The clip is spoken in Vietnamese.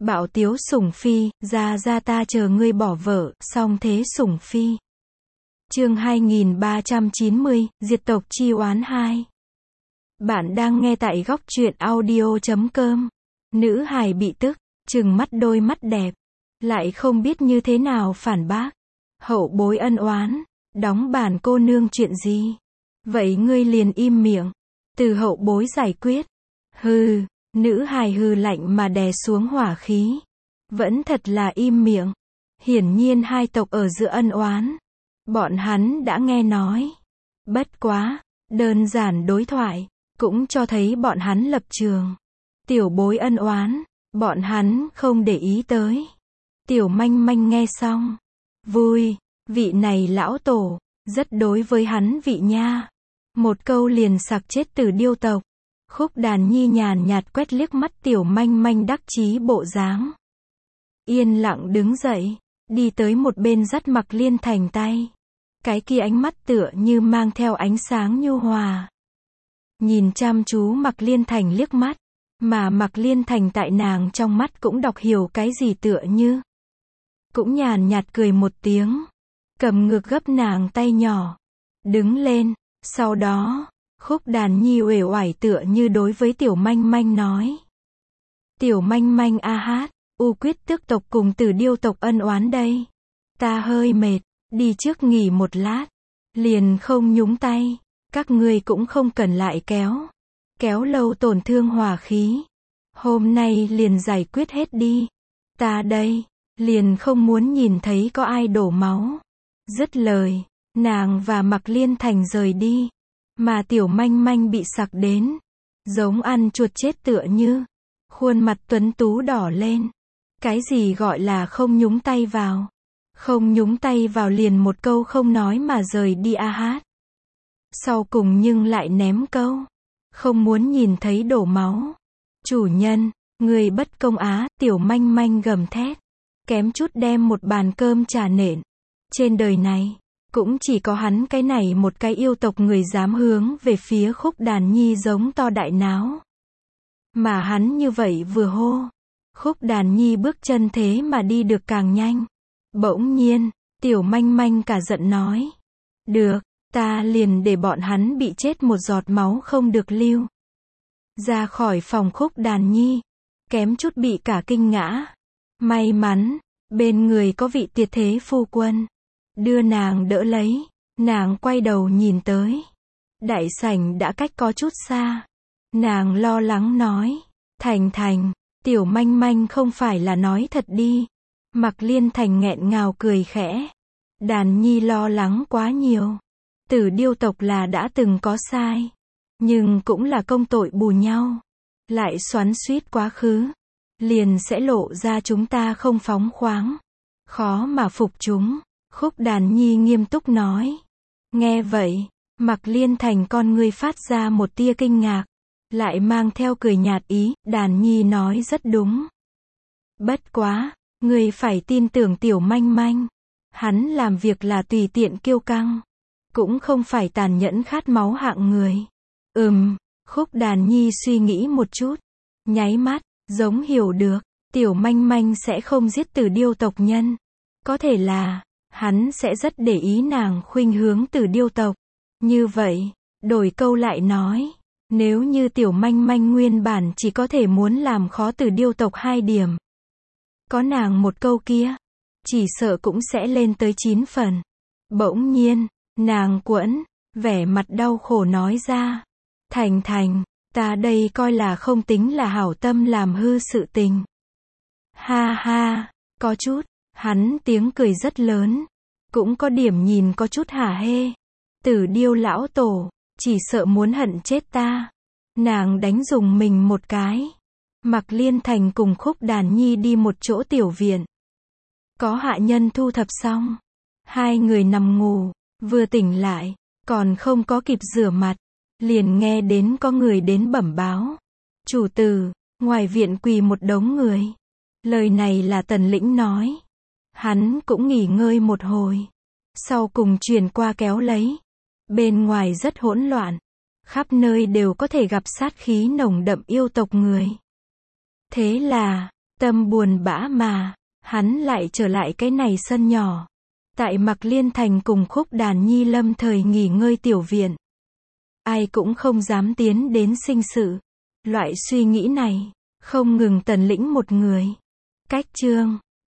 Bạo tiếu sủng phi, ra ta chờ ngươi bỏ vợ, song thế sủng phi. Chương 2390, Diệt tộc chi oán 2. Bạn đang nghe tại góc truyện audio.com. Nữ hài bị tức, trừng mắt đôi mắt đẹp, lại không biết như thế nào phản bác. Hậu bối ân oán, đóng bản cô nương chuyện gì? Vậy ngươi liền im miệng, từ hậu bối giải quyết. Hừ, nữ hài hừ lạnh mà đè xuống hỏa khí. Vẫn thật là im miệng. Hiển nhiên hai tộc ở giữa ân oán, bọn hắn đã nghe nói. Bất quá, đơn giản đối thoại, cũng cho thấy bọn hắn lập trường. Tiểu bối ân oán, bọn hắn không để ý tới. Tiểu manh manh nghe xong, vui, vị này lão tổ, rất đối với hắn vị nha. Một câu liền sặc chết Tử Điêu tộc. Khúc Đàn Nhi nhàn nhạt quét liếc mắt tiểu manh manh đắc chí bộ dáng. Yên lặng đứng dậy, đi tới một bên dắt Mặc Liên Thành tay. Cái kia ánh mắt tựa như mang theo ánh sáng nhu hòa. Nhìn chăm chú Mặc Liên Thành liếc mắt, mà Mặc Liên Thành tại nàng trong mắt cũng đọc hiểu cái gì tựa như. Cũng nhàn nhạt cười một tiếng, cầm ngược gấp nàng tay nhỏ, đứng lên, sau đó, Khúc Đàn Nhi uể oải tựa như đối với tiểu manh manh nói. Tiểu manh manh a hát, U Quyết Tước tộc cùng Tử Điêu tộc ân oán đây. Ta hơi mệt, đi trước nghỉ một lát, liền không nhúng tay, các ngươi cũng không cần lại kéo lâu tổn thương hòa khí. Hôm nay liền giải quyết hết đi. Ta đây, liền không muốn nhìn thấy có ai đổ máu. Dứt lời, nàng và Mặc Liên Thành rời đi, mà tiểu manh manh bị sặc đến, giống ăn chuột chết tựa như, khuôn mặt tuấn tú đỏ lên. Cái gì gọi là không nhúng tay vào? Không nhúng tay vào liền một câu không nói mà rời đi a hát. Sau cùng nhưng lại ném câu, không muốn nhìn thấy đổ máu. Chủ nhân, người bất công á, tiểu manh manh gầm thét, kém chút đem một bàn cơm trà nện. Trên đời này, cũng chỉ có hắn cái này một cái yêu tộc người dám hướng về phía Khúc Đàn Nhi giống to đại náo. Mà hắn như vậy vừa hô, Khúc Đàn Nhi bước chân thế mà đi được càng nhanh. Bỗng nhiên, tiểu manh manh cả giận nói. Được, ta liền để bọn hắn bị chết một giọt máu không được lưu. Ra khỏi phòng Khúc Đàn Nhi, kém chút bị cả kinh ngã. May mắn, bên người có vị tiệt thế phu quân, đưa nàng đỡ lấy. Nàng quay đầu nhìn tới, đại sảnh đã cách có chút xa. Nàng lo lắng nói, Thành, tiểu manh manh không phải là nói thật đi. Mặc Liên Thành nghẹn ngào cười khẽ. Đàn Nhi lo lắng quá nhiều. Tử Điêu tộc là đã từng có sai, nhưng cũng là công tội bù nhau. Lại xoắn xuýt quá khứ, liền sẽ lộ ra chúng ta không phóng khoáng, khó mà phục chúng. Khúc Đàn Nhi nghiêm túc nói. Nghe vậy, Mặc Liên Thành con ngươi phát ra một tia kinh ngạc, lại mang theo cười nhạt ý. Đàn Nhi nói rất đúng. Bất quá, ngươi phải tin tưởng tiểu manh manh. Hắn làm việc là tùy tiện kiêu căng, cũng không phải tàn nhẫn khát máu hạng người. Khúc Đàn Nhi suy nghĩ một chút, nháy mắt, giống hiểu được, tiểu manh manh sẽ không giết Tử Điêu tộc nhân. Có thể là, hắn sẽ rất để ý nàng khuynh hướng Tử Điêu tộc. Như vậy, đổi câu lại nói, nếu như tiểu manh manh nguyên bản chỉ có thể muốn làm khó Tử Điêu tộc 2 điểm, có nàng một câu kia, chỉ sợ cũng sẽ lên tới 9 phần. Bỗng nhiên, nàng quẫn, vẻ mặt đau khổ nói ra. Thành, ta đây coi là không tính là hảo tâm làm hư sự tình. Ha ha, có chút, hắn tiếng cười rất lớn, cũng có điểm nhìn có chút hả hê. Tử Điêu lão tổ, chỉ sợ muốn hận chết ta. Nàng đánh dùng mình một cái. Mặc Liên Thành cùng Khúc Đàn Nhi đi một chỗ tiểu viện. Có hạ nhân thu thập xong, hai người nằm ngủ, vừa tỉnh lại, còn không có kịp rửa mặt, liền nghe đến có người đến bẩm báo. Chủ tử, ngoài viện quỳ một đống người. Lời này là Tần Lĩnh nói. Hắn cũng nghỉ ngơi một hồi, sau cùng truyền qua kéo lấy. Bên ngoài rất hỗn loạn, khắp nơi đều có thể gặp sát khí nồng đậm yêu tộc người. Thế là, Tâm buồn bã mà, hắn lại trở lại cái này sân nhỏ. Tại Mạc Liên Thành cùng Khúc Đàn Nhi lâm thời nghỉ ngơi tiểu viện. Ai cũng không dám tiến đến sinh sự. Loại suy nghĩ này, không ngừng Tần Lĩnh một người. Cách chương